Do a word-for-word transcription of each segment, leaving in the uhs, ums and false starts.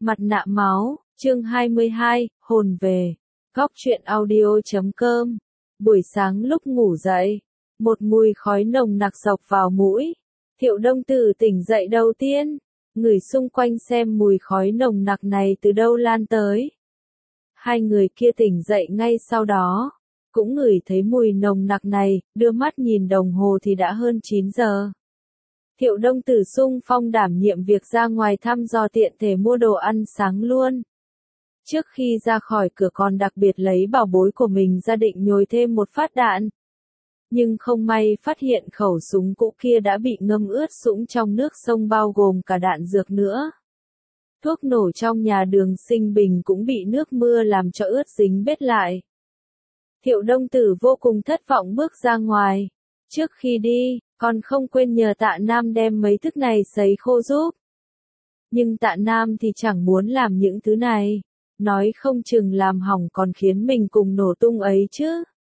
Mặt nạ máu, chương hai mươi hai, hồn về. Góc truyện audio chấm com. Buổi sáng lúc ngủ dậy, một mùi khói nồng nặc dọc vào mũi. Thiệu Đông Tử tỉnh dậy đầu tiên, người xung quanh xem mùi khói nồng nặc này từ đâu lan tới. Hai người kia tỉnh dậy ngay sau đó, cũng ngửi thấy mùi nồng nặc này, đưa mắt nhìn đồng hồ thì đã hơn chín giờ. Thiệu Đông Tử xung phong đảm nhiệm việc ra ngoài thăm dò tiện thể mua đồ ăn sáng luôn. Trước khi ra khỏi cửa còn đặc biệt lấy bảo bối của mình ra định nhồi thêm một phát đạn. Nhưng không may phát hiện khẩu súng cũ kia đã bị ngâm ướt sũng trong nước sông bao gồm cả đạn dược nữa. Thuốc nổ trong nhà Đường Sinh Bình cũng bị nước mưa làm cho ướt dính bết lại. Thiệu Đông Tử vô cùng thất vọng bước ra ngoài. Trước khi đi, còn không quên nhờ Tạ Nam đem mấy thức này sấy khô giúp. Nhưng Tạ Nam thì chẳng muốn làm những thứ này. Nói không chừng làm hỏng còn khiến mình cùng nổ tung ấy chứ.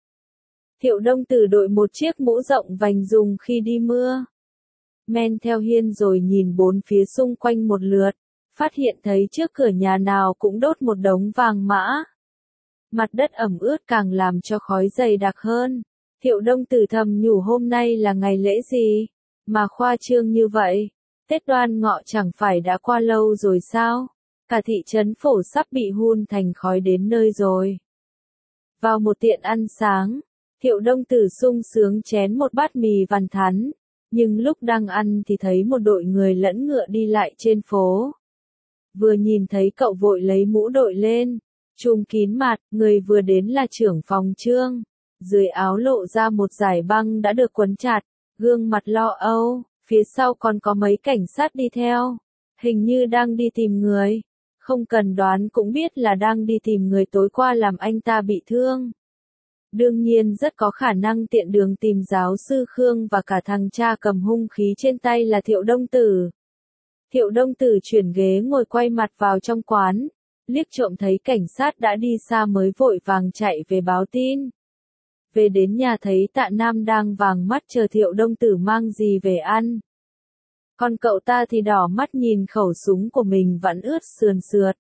Thiệu Đông Tử đội một chiếc mũ rộng vành dùng khi đi mưa. Men theo hiên rồi nhìn bốn phía xung quanh một lượt. Phát hiện thấy trước cửa nhà nào cũng đốt một đống vàng mã. Mặt đất ẩm ướt càng làm cho khói dày đặc hơn. Thiệu Đông Tử thầm nhủ hôm nay là ngày lễ gì, mà khoa trương như vậy. Tết Đoan Ngọ chẳng phải đã qua lâu rồi sao? Cả thị trấn Phổ sắp bị hun thành khói đến nơi rồi. Vào một tiệm ăn sáng, Thiệu Đông Tử sung sướng chén một bát mì vằn thắn, nhưng lúc đang ăn thì thấy một đội người lẫn ngựa đi lại trên phố. Vừa nhìn thấy cậu vội lấy mũ đội lên, trùm kín mặt, người vừa đến là trưởng phòng Trương. Dưới áo lộ ra một dải băng đã được quấn chặt, gương mặt lo âu, phía sau còn có mấy cảnh sát đi theo, hình như đang đi tìm người. Không cần đoán cũng biết là đang đi tìm người tối qua làm anh ta bị thương. Đương nhiên rất có khả năng tiện đường tìm giáo sư Khương và cả thằng cha cầm hung khí trên tay là Thiệu Đông Tử. Thiệu Đông Tử chuyển ghế ngồi quay mặt vào trong quán, liếc trộm thấy cảnh sát đã đi xa mới vội vàng chạy về báo tin. Về đến nhà thấy Tạ Nam đang vàng mắt chờ Thiệu Đông Tử mang gì về ăn. Còn cậu ta thì đỏ mắt nhìn khẩu súng của mình vẫn ướt sườn sượt.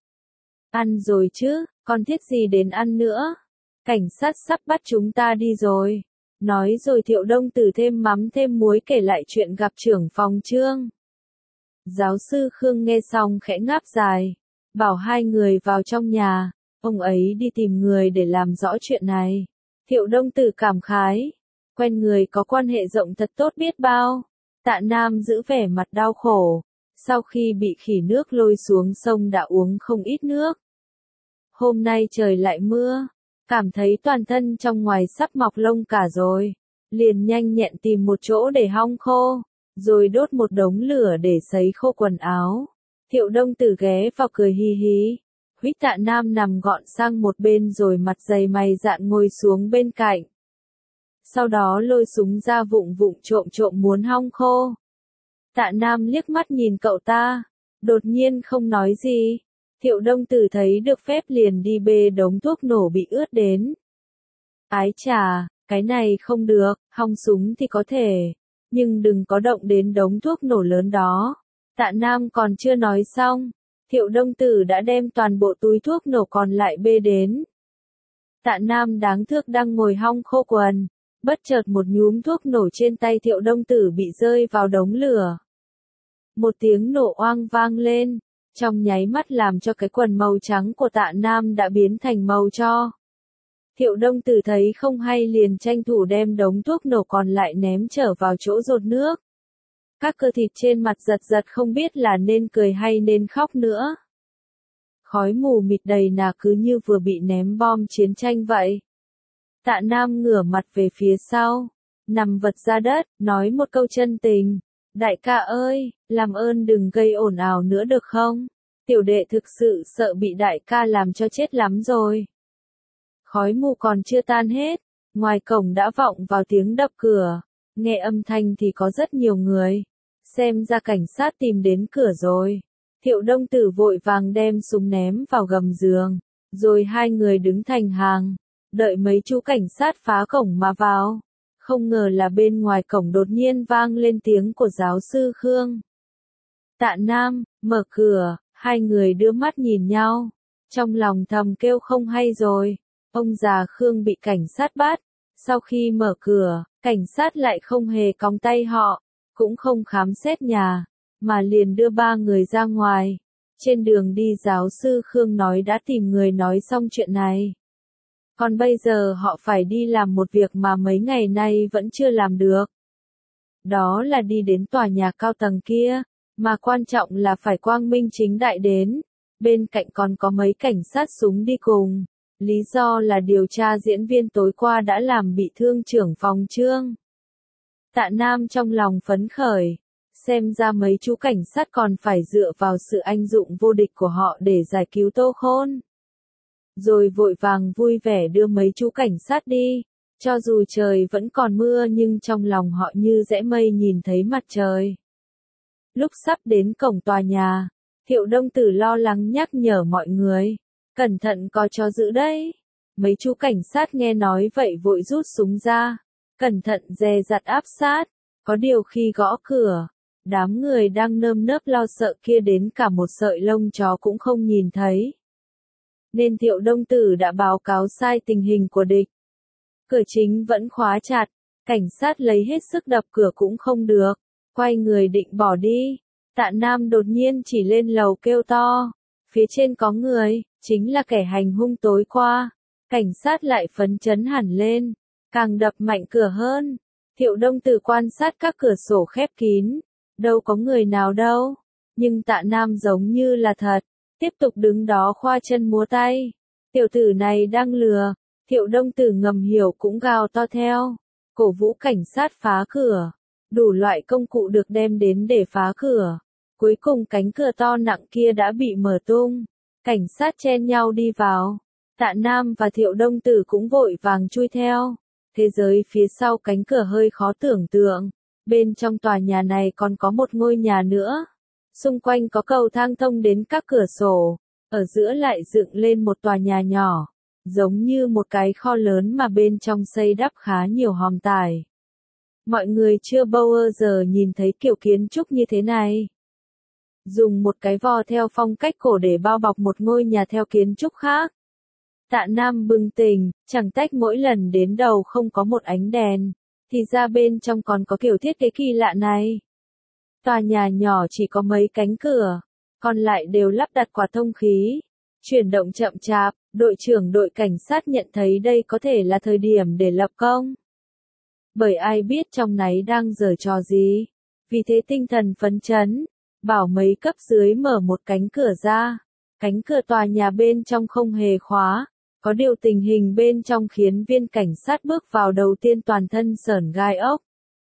Ăn rồi chứ, còn thiết gì đến ăn nữa. Cảnh sát sắp bắt chúng ta đi rồi. Nói rồi Thiệu Đông Tử thêm mắm thêm muối kể lại chuyện gặp trưởng phòng Trương. Giáo sư Khương nghe xong khẽ ngáp dài, bảo hai người vào trong nhà, ông ấy đi tìm người để làm rõ chuyện này. Thiệu Đông Tử cảm khái, quen người có quan hệ rộng thật tốt biết bao. Tạ Nam giữ vẻ mặt đau khổ, sau khi bị khỉ nước lôi xuống sông đã uống không ít nước. Hôm nay trời lại mưa, cảm thấy toàn thân trong ngoài sắp mọc lông cả rồi, liền nhanh nhẹn tìm một chỗ để hong khô, rồi đốt một đống lửa để sấy khô quần áo. Thiệu Đông Tử ghé vào cười hi hi, huýt Tạ Nam nằm gọn sang một bên rồi mặt dày mày dạn ngồi xuống bên cạnh. Sau đó lôi súng ra vụng vụng trộm trộm muốn hong khô. Tạ Nam liếc mắt nhìn cậu ta, đột nhiên không nói gì. Thiệu Đông Tử thấy được phép liền đi bê đống thuốc nổ bị ướt đến. Ái chà, cái này không được, hong súng thì có thể, nhưng đừng có động đến đống thuốc nổ lớn đó. Tạ Nam còn chưa nói xong, Thiệu Đông Tử đã đem toàn bộ túi thuốc nổ còn lại bê đến. Tạ Nam đáng thương đang ngồi hong khô quần, bất chợt một nhúm thuốc nổ trên tay Thiệu Đông Tử bị rơi vào đống lửa. Một tiếng nổ oang vang lên, trong nháy mắt làm cho cái quần màu trắng của Tạ Nam đã biến thành màu tro. Thiệu Đông Tử thấy không hay liền tranh thủ đem đống thuốc nổ còn lại ném trở vào chỗ dột nước. Các cơ thịt trên mặt giật giật không biết là nên cười hay nên khóc nữa. Khói mù mịt đầy nà cứ như vừa bị ném bom chiến tranh vậy. Tạ Nam ngửa mặt về phía sau, nằm vật ra đất, nói một câu chân tình. Đại ca ơi, làm ơn đừng gây ồn ào nữa được không? Tiểu đệ thực sự sợ bị đại ca làm cho chết lắm rồi. Khói mù còn chưa tan hết, ngoài cổng đã vọng vào tiếng đập cửa. Nghe âm thanh thì có rất nhiều người. Xem ra cảnh sát tìm đến cửa rồi. Thiệu Đông Tử vội vàng đem súng ném vào gầm giường. Rồi hai người đứng thành hàng, đợi mấy chú cảnh sát phá cổng mà vào. Không ngờ là bên ngoài cổng đột nhiên vang lên tiếng của giáo sư Khương. Tạ Nam, mở cửa, Hai người đưa mắt nhìn nhau, trong lòng thầm kêu không hay rồi. Ông già Khương bị cảnh sát bắt, sau khi mở cửa, cảnh sát lại không hề còng tay họ, cũng không khám xét nhà, mà liền đưa ba người ra ngoài. Trên đường đi giáo sư Khương nói đã tìm người nói xong chuyện này. Còn bây giờ họ phải đi làm một việc mà mấy ngày nay vẫn chưa làm được. Đó là đi đến tòa nhà cao tầng kia, mà quan trọng là phải quang minh chính đại đến. Bên cạnh còn có mấy cảnh sát súng đi cùng. Lý do là điều tra diễn viên tối qua đã làm bị thương trưởng phòng Trương. Tạ Nam trong lòng phấn khởi. Xem ra mấy chú cảnh sát còn phải dựa vào sự anh dụng vô địch của họ để giải cứu Tô Khôn. Rồi vội vàng vui vẻ đưa mấy chú cảnh sát đi. Cho dù trời vẫn còn mưa nhưng trong lòng họ như rẽ mây nhìn thấy mặt trời. Lúc sắp đến cổng tòa nhà, Thiệu Đông Tử lo lắng nhắc nhở mọi người. Cẩn thận có chó giữ đấy. Mấy chú cảnh sát nghe nói vậy vội rút súng ra. Cẩn thận dè dặt áp sát. Có điều khi gõ cửa, đám người đang nơm nớp lo sợ kia đến cả một sợi lông chó cũng không nhìn thấy. Nên Thiệu Đông Tử đã báo cáo sai tình hình của địch. Cửa chính vẫn khóa chặt, cảnh sát lấy hết sức đập cửa cũng không được. Quay người định bỏ đi. Tạ Nam đột nhiên chỉ lên lầu kêu to. Phía trên có người, chính là kẻ hành hung tối qua. Cảnh sát lại phấn chấn hẳn lên, càng đập mạnh cửa hơn. Thiệu Đông Tử quan sát các cửa sổ khép kín, đâu có người nào đâu. Nhưng Tạ Nam giống như là thật, tiếp tục đứng đó khoa chân múa tay. Tiểu tử này đang lừa. Thiệu Đông Tử ngầm hiểu cũng gào to theo, cổ vũ cảnh sát phá cửa. Đủ loại công cụ được đem đến để phá cửa. Cuối cùng cánh cửa to nặng kia đã bị mở tung. Cảnh sát chen nhau đi vào. Tạ Nam và Thiệu Đông Tử cũng vội vàng chui theo. Thế giới phía sau cánh cửa hơi khó tưởng tượng. Bên trong tòa nhà này còn có một ngôi nhà nữa. Xung quanh có cầu thang thông đến các cửa sổ. Ở giữa lại dựng lên một tòa nhà nhỏ. Giống như một cái kho lớn mà bên trong xây đắp khá nhiều hòm tài. Mọi người chưa bao giờ nhìn thấy kiểu kiến trúc như thế này. Dùng một cái vò theo phong cách cổ để bao bọc một ngôi nhà theo kiến trúc khác. Tạ Nam bừng tỉnh, chẳng trách mỗi lần đến đầu không có một ánh đèn, thì ra bên trong còn có kiểu thiết kế kỳ lạ này. Tòa nhà nhỏ chỉ có mấy cánh cửa, còn lại đều lắp đặt quạt thông khí. Chuyển động chậm chạp, đội trưởng đội cảnh sát nhận thấy đây có thể là thời điểm để lập công. Bởi ai biết trong này đang giở trò gì. Vì thế tinh thần phấn chấn, bảo mấy cấp dưới mở một cánh cửa ra. Cánh cửa tòa nhà bên trong không hề khóa. Có điều tình hình bên trong khiến viên cảnh sát bước vào đầu tiên toàn thân sởn gai ốc.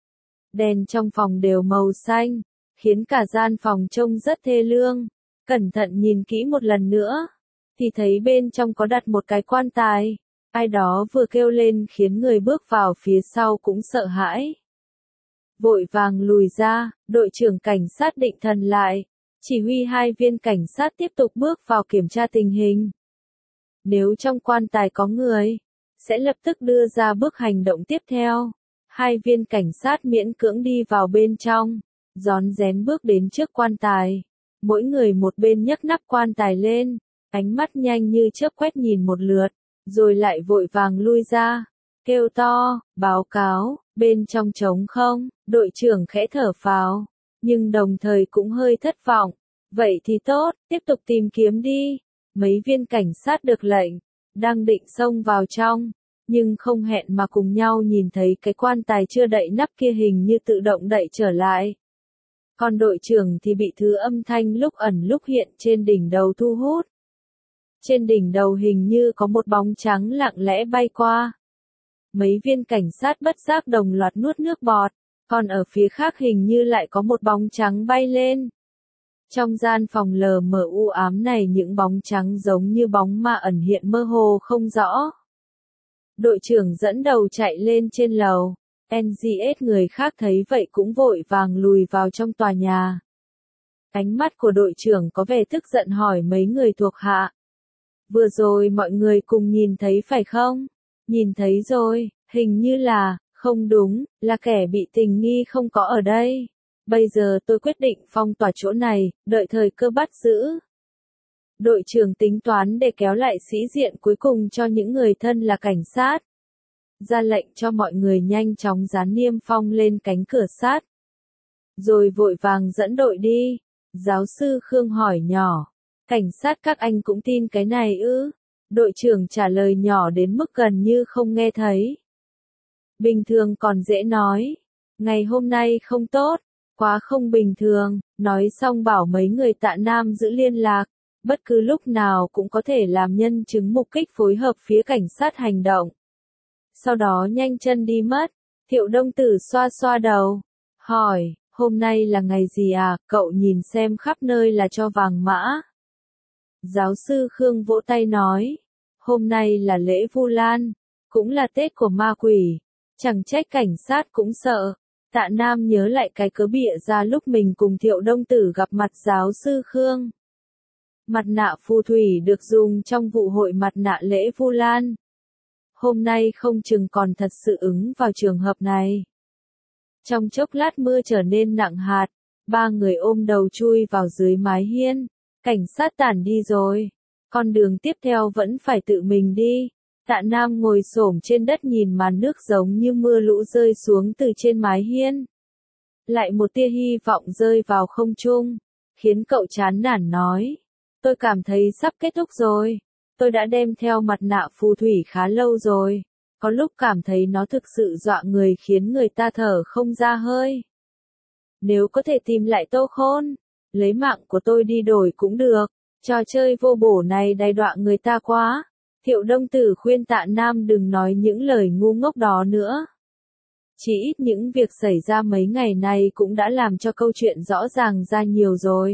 Đèn trong phòng đều màu xanh, khiến cả gian phòng trông rất thê lương. Cẩn thận nhìn kỹ một lần nữa, thì thấy bên trong có đặt một cái quan tài. Ai đó vừa kêu lên khiến người bước vào phía sau cũng sợ hãi. Vội vàng lùi ra, đội trưởng cảnh sát định thần lại. Chỉ huy hai viên cảnh sát tiếp tục bước vào kiểm tra tình hình. Nếu trong quan tài có người, sẽ lập tức đưa ra bước hành động tiếp theo. Hai viên cảnh sát miễn cưỡng đi vào bên trong, rón rén bước đến trước quan tài. Mỗi người một bên nhấc nắp quan tài lên, ánh mắt nhanh như chớp quét nhìn một lượt, rồi lại vội vàng lui ra, kêu to, báo cáo, bên trong trống không. Đội trưởng khẽ thở phào, nhưng đồng thời cũng hơi thất vọng. Vậy thì tốt, tiếp tục tìm kiếm đi. Mấy viên cảnh sát được lệnh, đang định xông vào trong, nhưng không hẹn mà cùng nhau nhìn thấy cái quan tài chưa đậy nắp kia hình như tự động đậy trở lại. Còn đội trưởng thì bị thứ âm thanh lúc ẩn lúc hiện trên đỉnh đầu thu hút. Trên đỉnh đầu hình như có một bóng trắng lặng lẽ bay qua. Mấy viên cảnh sát bất giác đồng loạt nuốt nước bọt, còn ở phía khác hình như lại có một bóng trắng bay lên. Trong gian phòng lờ mờ u ám này những bóng trắng giống như bóng ma ẩn hiện mơ hồ không rõ. Đội trưởng dẫn đầu chạy lên trên lầu. en giê ét người khác thấy vậy cũng vội vàng lùi vào trong tòa nhà. Ánh mắt của đội trưởng có vẻ tức giận hỏi mấy người thuộc hạ. Vừa rồi mọi người cùng nhìn thấy phải không? Nhìn thấy rồi, hình như là, không đúng, là kẻ bị tình nghi không có ở đây. Bây giờ tôi quyết định phong tỏa chỗ này, đợi thời cơ bắt giữ. Đội trưởng tính toán để kéo lại sĩ diện cuối cùng cho những người thân là cảnh sát. Ra lệnh cho mọi người nhanh chóng dán niêm phong lên cánh cửa sát. Rồi vội vàng dẫn đội đi. Giáo sư Khương hỏi nhỏ. Cảnh sát các anh cũng tin cái này ư? Đội trưởng trả lời nhỏ đến mức gần như không nghe thấy. Bình thường còn dễ nói. Ngày hôm nay không tốt, quá không bình thường. Nói xong bảo mấy người Tạ Nam giữ liên lạc. Bất cứ lúc nào cũng có thể làm nhân chứng mục kích phối hợp phía cảnh sát hành động. Sau đó nhanh chân đi mất. Thiệu Đông Tử xoa xoa đầu. Hỏi, hôm nay là ngày gì à? Cậu nhìn xem khắp nơi là cho vàng mã. Giáo sư Khương vỗ tay nói. Hôm nay là lễ Vu Lan. Cũng là Tết của ma quỷ. Chẳng trách cảnh sát cũng sợ. Tạ Nam nhớ lại cái cớ bịa ra lúc mình cùng Thiệu Đông Tử gặp mặt giáo sư Khương. Mặt nạ phù thủy được dùng trong vụ hội mặt nạ lễ Vu Lan. Hôm nay không chừng còn thật sự ứng vào trường hợp này. Trong chốc lát mưa trở nên nặng hạt, ba người ôm đầu chui vào dưới mái hiên. Cảnh sát tản đi rồi. Con đường tiếp theo vẫn phải tự mình đi. Tạ Nam ngồi xổm trên đất nhìn màn nước giống như mưa lũ rơi xuống từ trên mái hiên. Lại một tia hy vọng rơi vào không trung, khiến cậu chán nản nói. Tôi cảm thấy sắp kết thúc rồi. Tôi đã đem theo mặt nạ phù thủy khá lâu rồi. Có lúc cảm thấy nó thực sự dọa người khiến người ta thở không ra hơi. Nếu có thể tìm lại Tô Khôn, lấy mạng của tôi đi đổi cũng được. Trò chơi vô bổ này đày đọa người ta quá. Thiệu Đông Tử khuyên Tạ Nam đừng nói những lời ngu ngốc đó nữa. Chỉ ít những việc xảy ra mấy ngày này cũng đã làm cho câu chuyện rõ ràng ra nhiều rồi.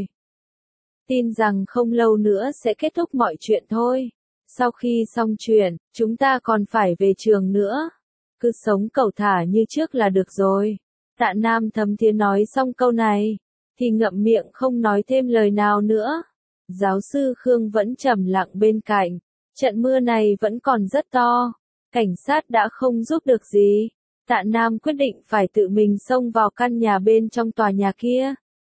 Tin rằng không lâu nữa sẽ kết thúc mọi chuyện thôi. Sau khi xong chuyện, chúng ta còn phải về trường nữa. Cứ sống cẩu thả như trước là được rồi. Tạ Nam thấm thía nói xong câu này, thì ngậm miệng không nói thêm lời nào nữa. Giáo sư Khương vẫn trầm lặng bên cạnh. Trận mưa này vẫn còn rất to. Cảnh sát đã không giúp được gì. Tạ Nam quyết định phải tự mình xông vào căn nhà bên trong tòa nhà kia.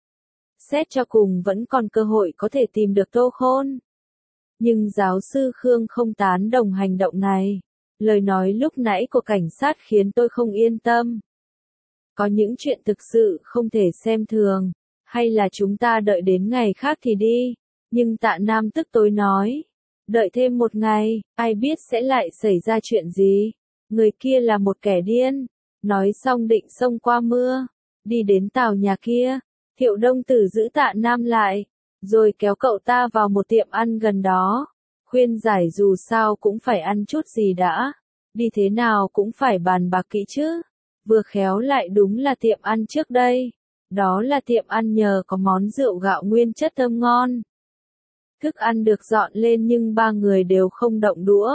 Xét cho cùng vẫn còn cơ hội có thể tìm được Tô Khôn. Nhưng giáo sư Khương không tán đồng hành động này. Lời nói lúc nãy của cảnh sát khiến tôi không yên tâm. Có những chuyện thực sự không thể xem thường. Hay là chúng ta đợi đến ngày khác thì đi. Nhưng Tạ Nam tức tối nói. Đợi thêm một ngày, ai biết sẽ lại xảy ra chuyện gì. Người kia là một kẻ điên. Nói xong định xông qua mưa. Đi đến tàu nhà kia. Thiệu Đông Tử giữ Tạ Nam lại. Rồi kéo cậu ta vào một tiệm ăn gần đó. Khuyên giải dù sao cũng phải ăn chút gì đã. Đi thế nào cũng phải bàn bạc kỹ chứ. Vừa khéo lại đúng là tiệm ăn trước đây. Đó là tiệm ăn nhờ có món rượu gạo nguyên chất thơm ngon. Thức ăn được dọn lên nhưng ba người đều không động đũa.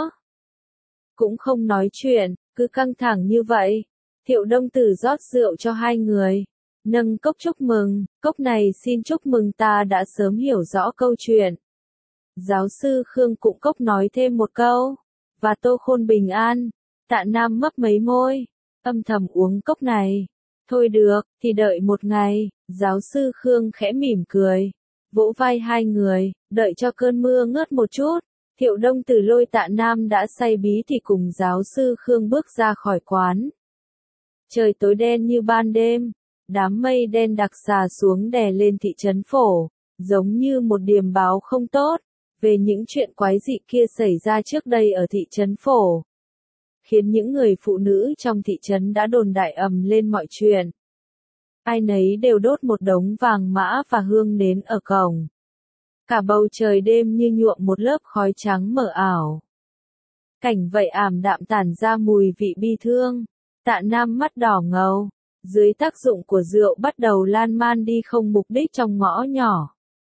Cũng không nói chuyện, cứ căng thẳng như vậy. Thiệu Đông Tử rót rượu cho hai người. Nâng cốc chúc mừng, cốc này xin chúc mừng ta đã sớm hiểu rõ câu chuyện. Giáo sư Khương cũng cốc nói thêm một câu. Và Tô Khôn bình an. Tạ Nam mấp mấy môi, âm thầm uống cốc này. Thôi được, thì đợi một ngày. Giáo sư Khương khẽ mỉm cười. Vỗ vai hai người, đợi cho cơn mưa ngớt một chút. Thiệu Đông Tử lôi Tạ Nam đã say bí thì cùng giáo sư Khương bước ra khỏi quán. Trời tối đen như ban đêm. Đám mây đen đặc xà xuống đè lên thị trấn phổ, giống như một điềm báo không tốt, về những chuyện quái dị kia xảy ra trước đây ở thị trấn phổ. Khiến những người phụ nữ trong thị trấn đã đồn đại ầm lên mọi chuyện. Ai nấy đều đốt một đống vàng mã và hương nến ở cổng. Cả bầu trời đêm như nhuộm một lớp khói trắng mờ ảo. Cảnh vậy ảm đạm tản ra mùi vị bi thương. Tạ Nam mắt đỏ ngầu. Dưới tác dụng của rượu bắt đầu lan man đi không mục đích trong ngõ nhỏ.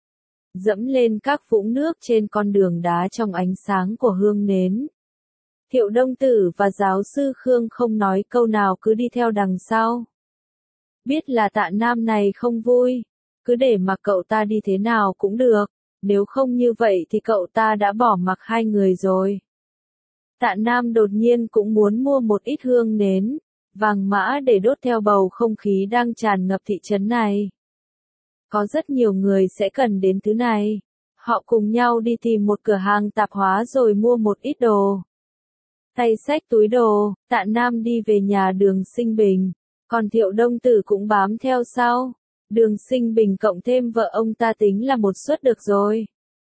Dẫm lên các vũng nước trên con đường đá trong ánh sáng của hương nến. Thiệu Đông Tử và giáo sư Khương không nói câu nào cứ đi theo đằng sau. Biết là Tạ Nam này không vui. Cứ để mặc cậu ta đi thế nào cũng được. Nếu không như vậy thì cậu ta đã bỏ mặc hai người rồi. Tạ Nam đột nhiên cũng muốn mua một ít hương nến. Vàng mã để đốt theo bầu không khí đang tràn ngập thị trấn này. Có rất nhiều người sẽ cần đến thứ này. Họ cùng nhau đi tìm một cửa hàng tạp hóa rồi mua một ít đồ. Tay xách túi đồ, Tạ Nam đi về nhà Đường Sinh Bình, còn Thiệu Đông Tử cũng bám theo sau. Đường Sinh Bình cộng thêm vợ ông ta tính là một suất được rồi.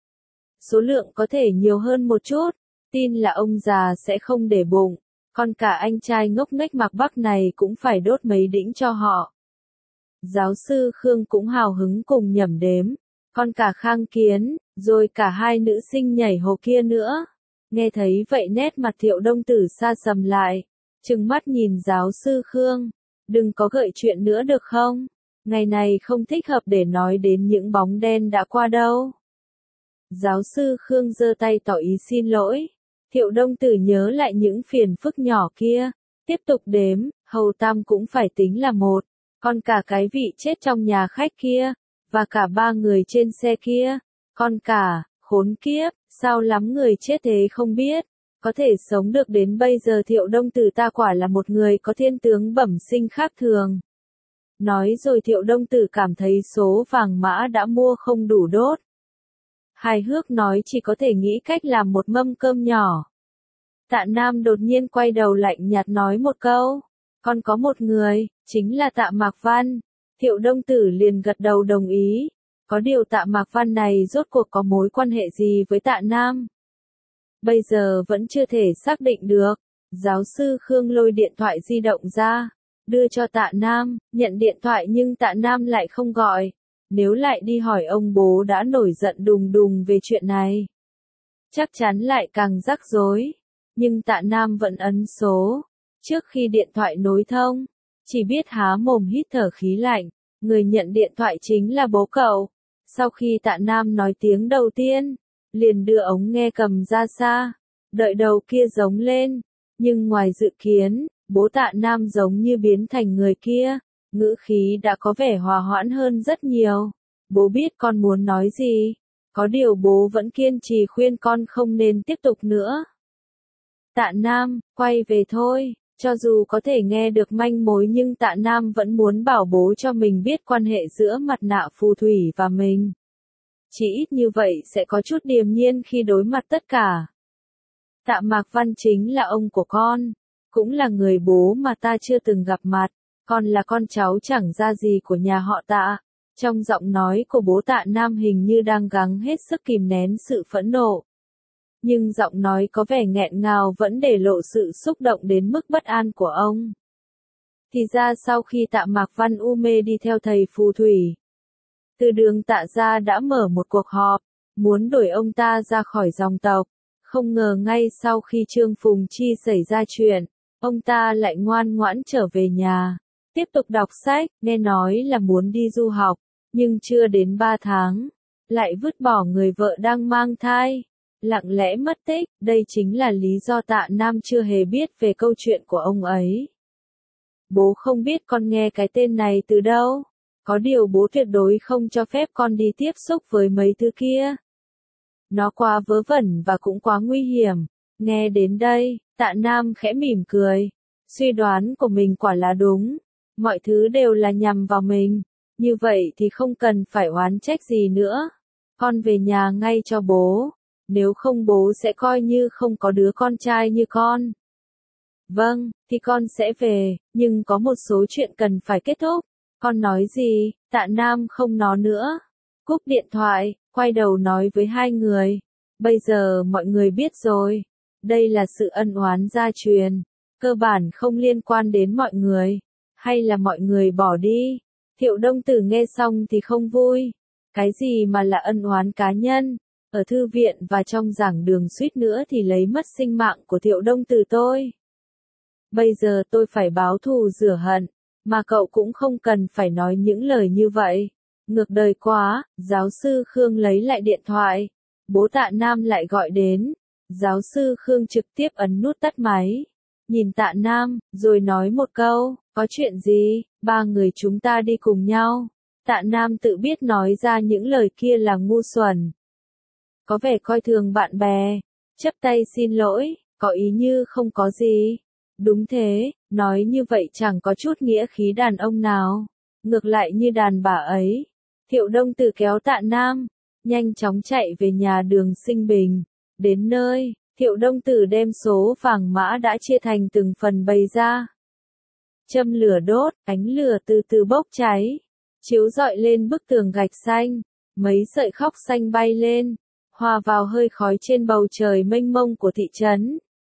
Số lượng có thể nhiều hơn một chút, tin là ông già sẽ không để bụng, còn cả anh trai ngốc nghếch Mạc Bắc này cũng phải đốt mấy đĩnh cho họ. Giáo sư Khương cũng hào hứng cùng nhẩm đếm, còn cả Khang Kiến, rồi cả hai nữ sinh nhảy hồ kia nữa. Nghe thấy vậy nét mặt Thiệu Đông Tử xa sầm lại, trừng mắt nhìn giáo sư Khương, đừng có gợi chuyện nữa được không? Ngày này không thích hợp để nói đến những bóng đen đã qua đâu. Giáo sư Khương giơ tay tỏ ý xin lỗi. Thiệu Đông Tử nhớ lại những phiền phức nhỏ kia, tiếp tục đếm, hầu tam cũng phải tính là một, còn cả cái vị chết trong nhà khách kia, và cả ba người trên xe kia, còn cả, khốn kiếp, sao lắm người chết thế không biết, có thể sống được đến bây giờ Thiệu Đông Tử ta quả là một người có thiên tướng bẩm sinh khác thường. Nói rồi Thiệu Đông Tử cảm thấy số vàng mã đã mua không đủ đốt. Hài hước nói chỉ có thể nghĩ cách làm một mâm cơm nhỏ. Tạ Nam đột nhiên quay đầu lạnh nhạt nói một câu, còn có một người, chính là Tạ Mạc Văn. Thiệu Đông Tử liền gật đầu đồng ý, có điều Tạ Mạc Văn này rốt cuộc có mối quan hệ gì với Tạ Nam? Bây giờ vẫn chưa thể xác định được. Giáo sư Khương lôi điện thoại di động ra, đưa cho Tạ Nam, nhận điện thoại nhưng Tạ Nam lại không gọi. Nếu lại đi hỏi ông bố đã nổi giận đùng đùng về chuyện này, chắc chắn lại càng rắc rối. Nhưng Tạ Nam vẫn ấn số. Trước khi điện thoại nối thông, chỉ biết há mồm hít thở khí lạnh. Người nhận điện thoại chính là bố cậu. Sau khi Tạ Nam nói tiếng đầu tiên, liền đưa ống nghe cầm ra xa, đợi đầu kia giống lên. Nhưng ngoài dự kiến, bố Tạ Nam giống như biến thành người kia, ngữ khí đã có vẻ hòa hoãn hơn rất nhiều. Bố biết con muốn nói gì, có điều bố vẫn kiên trì khuyên con không nên tiếp tục nữa. Tạ Nam, quay về thôi. Cho dù có thể nghe được manh mối nhưng Tạ Nam vẫn muốn bảo bố cho mình biết quan hệ giữa mặt nạ phù thủy và mình. Chỉ ít như vậy sẽ có chút điềm nhiên khi đối mặt tất cả. Tạ Mạc Văn chính là ông của con, cũng là người bố mà ta chưa từng gặp mặt, con là con cháu chẳng ra gì của nhà họ Tạ. Trong giọng nói của bố Tạ Nam hình như đang gắng hết sức kìm nén sự phẫn nộ. Nhưng giọng nói có vẻ nghẹn ngào vẫn để lộ sự xúc động đến mức bất an của ông. Thì ra sau khi Tạ Mạc Văn u mê đi theo thầy phù thủy, Từ Đường Tạ gia đã mở một cuộc họp, muốn đuổi ông ta ra khỏi dòng tộc. Không ngờ ngay sau khi Trương Phùng Chi xảy ra chuyện, ông ta lại ngoan ngoãn trở về nhà, tiếp tục đọc sách, nghe nói là muốn đi du học, nhưng chưa đến ba tháng, lại vứt bỏ người vợ đang mang thai, lặng lẽ mất tích. Đây chính là lý do Tạ Nam chưa hề biết về câu chuyện của ông ấy. Bố không biết con nghe cái tên này từ đâu, có điều bố tuyệt đối không cho phép con đi tiếp xúc với mấy thứ kia. Nó quá vớ vẩn và cũng quá nguy hiểm. Nghe đến đây, Tạ Nam khẽ mỉm cười. Suy đoán của mình quả là đúng. Mọi thứ đều là nhằm vào mình. Như vậy thì không cần phải oán trách gì nữa. Con về nhà ngay cho bố. Nếu không bố sẽ coi như không có đứa con trai như con. Vâng, thì con sẽ về, nhưng có một số chuyện cần phải kết thúc. Con nói gì? Tạ Nam không nói nữa. Cúp điện thoại, quay đầu nói với hai người. Bây giờ mọi người biết rồi. Đây là sự ân oán gia truyền. Cơ bản không liên quan đến mọi người. Hay là mọi người bỏ đi. Thiệu Đông Tử nghe xong thì không vui. Cái gì mà là ân oán cá nhân? Ở thư viện và trong giảng đường suýt nữa thì lấy mất sinh mạng của Thiệu Đông Tử tôi. Bây giờ tôi phải báo thù rửa hận. Mà cậu cũng không cần phải nói những lời như vậy. Ngược đời quá. Giáo sư Khương lấy lại điện thoại. Bố Tạ Nam lại gọi đến. Giáo sư Khương trực tiếp ấn nút tắt máy. Nhìn Tạ Nam, rồi nói một câu, có chuyện gì? Ba người chúng ta đi cùng nhau. Tạ Nam tự biết nói ra những lời kia là ngu xuẩn. Có vẻ coi thường bạn bè. Chắp tay xin lỗi, có ý như không có gì. Đúng thế, nói như vậy chẳng có chút nghĩa khí đàn ông nào. Ngược lại như đàn bà ấy. Thiệu Đông Tử kéo Tạ Nam. nhanh chóng chạy về nhà Đường Sinh Bình. Đến nơi, Thiệu Đông Tử đem số vàng mã đã chia thành từng phần bày ra. Châm lửa đốt, ánh lửa từ từ bốc cháy, chiếu rọi lên bức tường gạch xanh, mấy sợi khóc xanh bay lên, hòa vào hơi khói trên bầu trời mênh mông của thị trấn.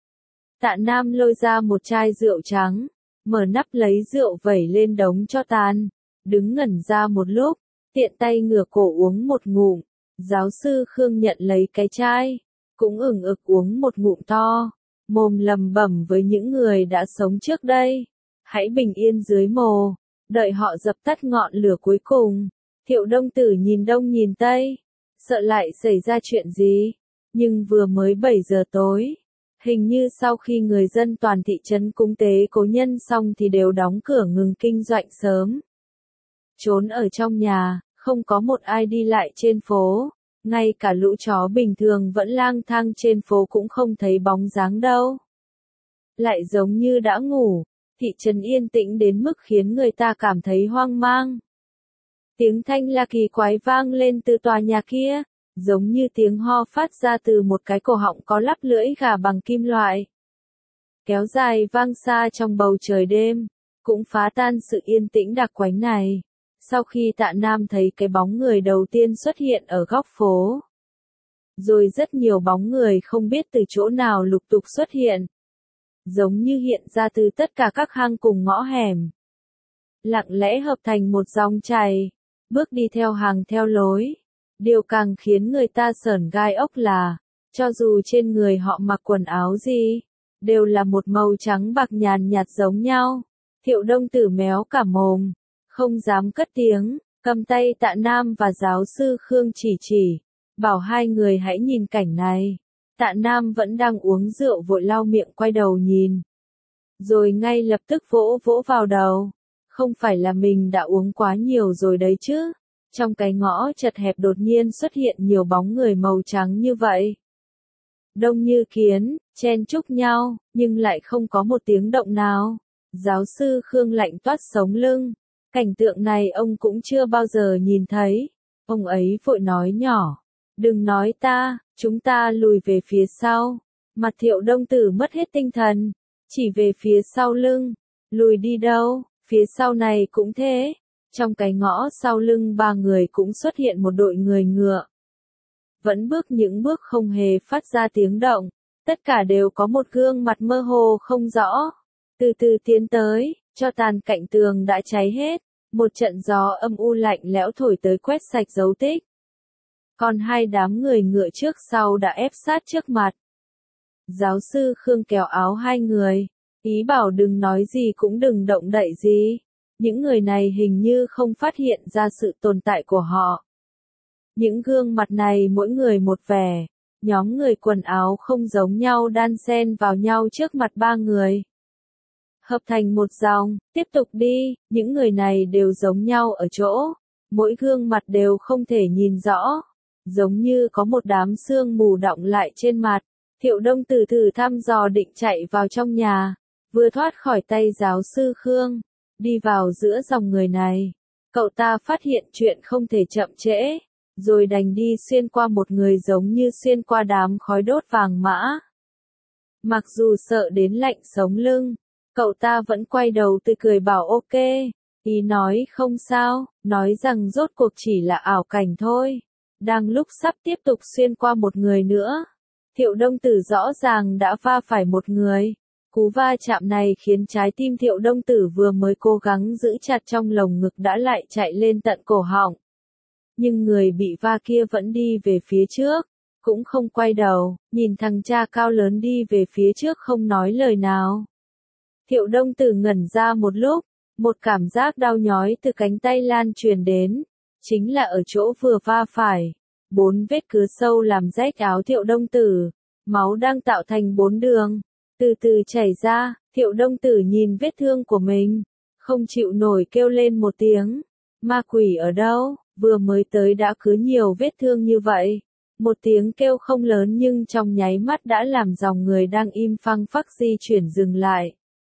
Tạ Nam lôi ra một chai rượu trắng, mở nắp lấy rượu vẩy lên đống cho tàn, đứng ngẩn ra một lúc, tiện tay ngửa cổ uống một ngụm. Giáo sư Khương nhận lấy cái chai, cũng ửng ực uống một ngụm to, mồm lầm bẩm với những người đã sống trước đây. Hãy bình yên dưới mồ, đợi họ dập tắt ngọn lửa cuối cùng. Thiệu Đông Tử nhìn đông nhìn tây, sợ lại xảy ra chuyện gì, nhưng vừa mới bảy giờ tối. Hình như sau khi người dân toàn thị trấn cúng tế cố nhân xong thì đều đóng cửa ngừng kinh doanh sớm. Trốn ở trong nhà, không có một ai đi lại trên phố, ngay cả lũ chó bình thường vẫn lang thang trên phố cũng không thấy bóng dáng đâu. Lại giống như đã ngủ, thị trấn yên tĩnh đến mức khiến người ta cảm thấy hoang mang. Tiếng thanh la kỳ quái vang lên từ tòa nhà kia, giống như tiếng ho phát ra từ một cái cổ họng có lắp lưỡi gà bằng kim loại. Kéo dài vang xa trong bầu trời đêm, cũng phá tan sự yên tĩnh đặc quánh này. Sau khi Tạ Nam thấy cái bóng người đầu tiên xuất hiện ở góc phố, rồi rất nhiều bóng người không biết từ chỗ nào lục tục xuất hiện, giống như hiện ra từ tất cả các hang cùng ngõ hẻm, lặng lẽ hợp thành một dòng chảy, bước đi theo hàng theo lối. Điều càng khiến người ta sởn gai ốc là, cho dù trên người họ mặc quần áo gì, đều là một màu trắng bạc nhàn nhạt giống nhau. Thiệu Đông Tử méo cả mồm, không dám cất tiếng, cầm tay Tạ Nam và giáo sư Khương chỉ chỉ, bảo hai người hãy nhìn cảnh này. Tạ Nam vẫn đang uống rượu vội lau miệng quay đầu nhìn, rồi ngay lập tức vỗ vỗ vào đầu. Không phải là mình đã uống quá nhiều rồi đấy chứ? Trong cái ngõ chật hẹp đột nhiên xuất hiện nhiều bóng người màu trắng như vậy. Đông như kiến, chen chúc nhau, nhưng lại không có một tiếng động nào. Giáo sư Khương lạnh toát sống lưng. Cảnh tượng này ông cũng chưa bao giờ nhìn thấy. Ông ấy vội nói nhỏ. Đừng nói ta, chúng ta lùi về phía sau. Mặt Thiệu Đông Tử mất hết tinh thần. Chỉ về phía sau lưng. Lùi đi đâu, phía sau này cũng thế. Trong cái ngõ sau lưng ba người cũng xuất hiện một đội người ngựa. Vẫn bước những bước không hề phát ra tiếng động. Tất cả đều có một gương mặt mơ hồ không rõ. Từ từ tiến tới, cho tàn cạnh tường đã cháy hết. Một trận gió âm u lạnh lẽo thổi tới quét sạch dấu tích. Còn hai đám người ngựa trước sau đã ép sát trước mặt. Giáo sư Khương kéo áo hai người. Ý bảo đừng nói gì cũng đừng động đậy gì. Những người này hình như không phát hiện ra sự tồn tại của họ. Những gương mặt này mỗi người một vẻ, nhóm người quần áo không giống nhau đan xen vào nhau trước mặt ba người. Hợp thành một dòng, tiếp tục đi, những người này đều giống nhau ở chỗ, mỗi gương mặt đều không thể nhìn rõ, giống như có một đám sương mù đọng lại trên mặt. Thiệu Đông Tử thử thăm dò định chạy vào trong nhà, vừa thoát khỏi tay giáo sư Khương. Đi vào giữa dòng người này, cậu ta phát hiện chuyện không thể chậm trễ, rồi đành đi xuyên qua một người giống như xuyên qua đám khói đốt vàng mã. Mặc dù sợ đến lạnh sống lưng, cậu ta vẫn quay đầu tươi cười bảo ok, ý nói không sao, nói rằng rốt cuộc chỉ là ảo cảnh thôi. Đang lúc sắp tiếp tục xuyên qua một người nữa, Thiệu Đông Tử rõ ràng đã va phải một người. Cú va chạm này khiến trái tim Thiệu Đông Tử vừa mới cố gắng giữ chặt trong lồng ngực đã lại chạy lên tận cổ họng. Nhưng người bị va kia vẫn đi về phía trước, cũng không quay đầu, nhìn thằng cha cao lớn đi về phía trước không nói lời nào. Thiệu Đông Tử ngẩn ra một lúc, một cảm giác đau nhói từ cánh tay lan truyền đến, chính là ở chỗ vừa va phải. Bốn vết cứa sâu làm rách áo Thiệu Đông Tử, máu đang tạo thành bốn đường. Từ từ chảy ra, Thiệu Đông Tử nhìn vết thương của mình, không chịu nổi kêu lên một tiếng. Ma quỷ ở đâu, vừa mới tới đã cứ nhiều vết thương như vậy. Một tiếng kêu không lớn nhưng trong nháy mắt đã làm dòng người đang im phăng phắc di chuyển dừng lại.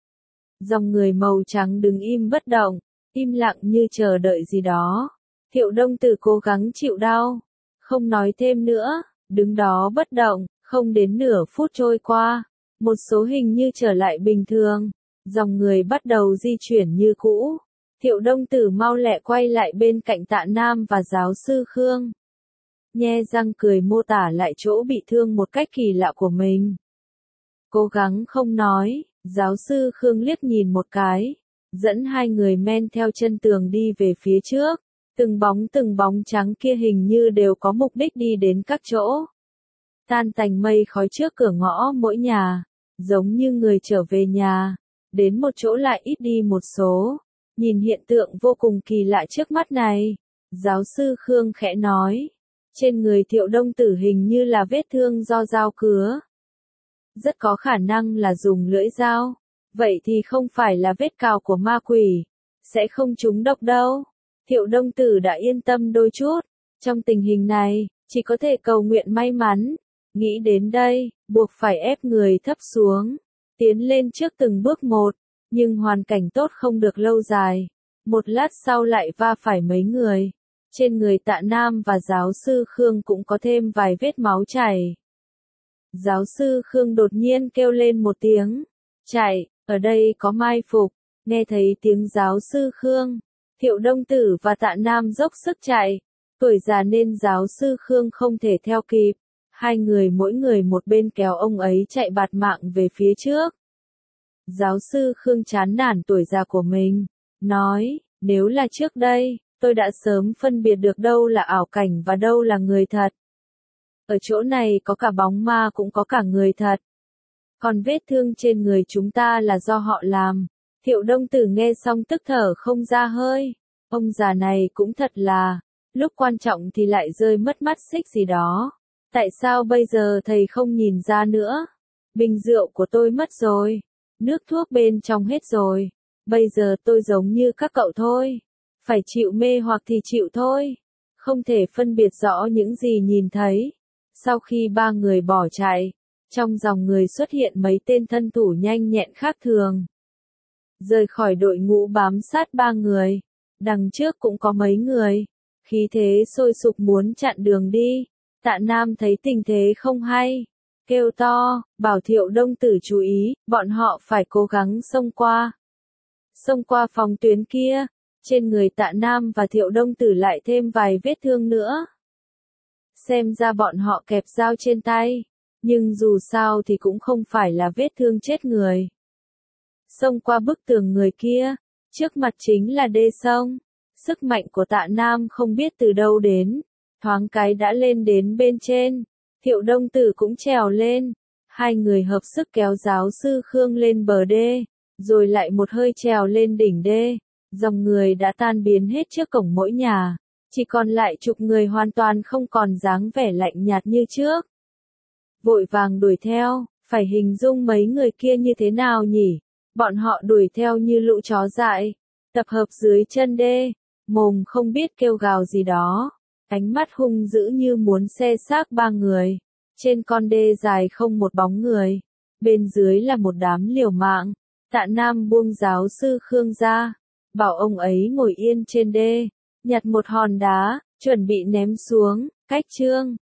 Dòng người màu trắng đứng im bất động, im lặng như chờ đợi gì đó. Thiệu Đông Tử cố gắng chịu đau, không nói thêm nữa, đứng đó bất động, không đến nửa phút trôi qua, một số hình như trở lại bình thường, dòng người bắt đầu di chuyển như cũ. Thiệu Đông Tử mau lẹ quay lại bên cạnh Tạ Nam và giáo sư Khương. Nhe răng cười mô tả lại chỗ bị thương một cách kỳ lạ của mình. Cố gắng không nói, giáo sư Khương liếc nhìn một cái, dẫn hai người men theo chân tường đi về phía trước. Từng bóng từng bóng trắng kia hình như đều có mục đích đi đến các chỗ. Tan tành mây khói trước cửa ngõ mỗi nhà, giống như người trở về nhà, đến một chỗ lại ít đi một số. Nhìn hiện tượng vô cùng kỳ lạ trước mắt này, giáo sư Khương khẽ nói, trên người Thiệu Đông Tử hình như là vết thương do dao cứa. Rất có khả năng là dùng lưỡi dao, vậy thì không phải là vết cào của ma quỷ, sẽ không trúng độc đâu. Thiệu Đông Tử đã yên tâm đôi chút, trong tình hình này, chỉ có thể cầu nguyện may mắn. Nghĩ đến đây, buộc phải ép người thấp xuống, tiến lên trước từng bước một, nhưng hoàn cảnh tốt không được lâu dài. Một lát sau lại va phải mấy người. Trên người Tạ Nam và giáo sư Khương cũng có thêm vài vết máu chảy. Giáo sư Khương đột nhiên kêu lên một tiếng, chạy, ở đây có mai phục. Nghe thấy tiếng giáo sư Khương, Thiệu Đông Tử và Tạ Nam dốc sức chạy. Tuổi già nên giáo sư Khương không thể theo kịp. Hai người mỗi người một bên kéo ông ấy chạy bạt mạng về phía trước. Giáo sư Khương chán nản tuổi già của mình, nói, nếu là trước đây, tôi đã sớm phân biệt được đâu là ảo cảnh và đâu là người thật. Ở chỗ này có cả bóng ma cũng có cả người thật. Còn vết thương trên người chúng ta là do họ làm. Thiệu Đông Tử nghe xong tức thở không ra hơi. Ông già này cũng thật là, lúc quan trọng thì lại rơi mất mắt xích gì đó. Tại sao bây giờ thầy không nhìn ra nữa? Bình rượu của tôi mất rồi. Nước thuốc bên trong hết rồi. Bây giờ tôi giống như các cậu thôi. Phải chịu mê hoặc thì chịu thôi. Không thể phân biệt rõ những gì nhìn thấy. Sau khi ba người bỏ chạy, trong dòng người xuất hiện mấy tên thân thủ nhanh nhẹn khác thường. Rời khỏi đội ngũ bám sát ba người. Đằng trước cũng có mấy người. Khí thế sôi sục muốn chặn đường đi. Tạ Nam thấy tình thế không hay, kêu to, bảo Thiệu Đông Tử chú ý, bọn họ phải cố gắng xông qua. Xông qua phòng tuyến kia, trên người Tạ Nam và Thiệu Đông Tử lại thêm vài vết thương nữa. Xem ra bọn họ kẹp dao trên tay, nhưng dù sao thì cũng không phải là vết thương chết người. Xông qua bức tường người kia, trước mặt chính là đê sông. Sức mạnh của Tạ Nam không biết từ đâu đến. Thoáng cái đã lên đến bên trên, Thiệu Đông Tử cũng trèo lên, hai người hợp sức kéo giáo sư Khương lên bờ đê, rồi lại một hơi trèo lên đỉnh đê, dòng người đã tan biến hết trước cổng mỗi nhà, chỉ còn lại chục người hoàn toàn không còn dáng vẻ lạnh nhạt như trước. Vội vàng đuổi theo, phải hình dung mấy người kia như thế nào nhỉ? Bọn họ đuổi theo như lũ chó dại, tập hợp dưới chân đê, mồm không biết kêu gào gì đó. Ánh mắt hung dữ như muốn xé xác ba người. Trên con đê dài không một bóng người. Bên dưới là một đám liều mạng. Tạ Nam buông giáo sư Khương ra. Bảo ông ấy ngồi yên trên đê. Nhặt một hòn đá, chuẩn bị ném xuống. Cách chương.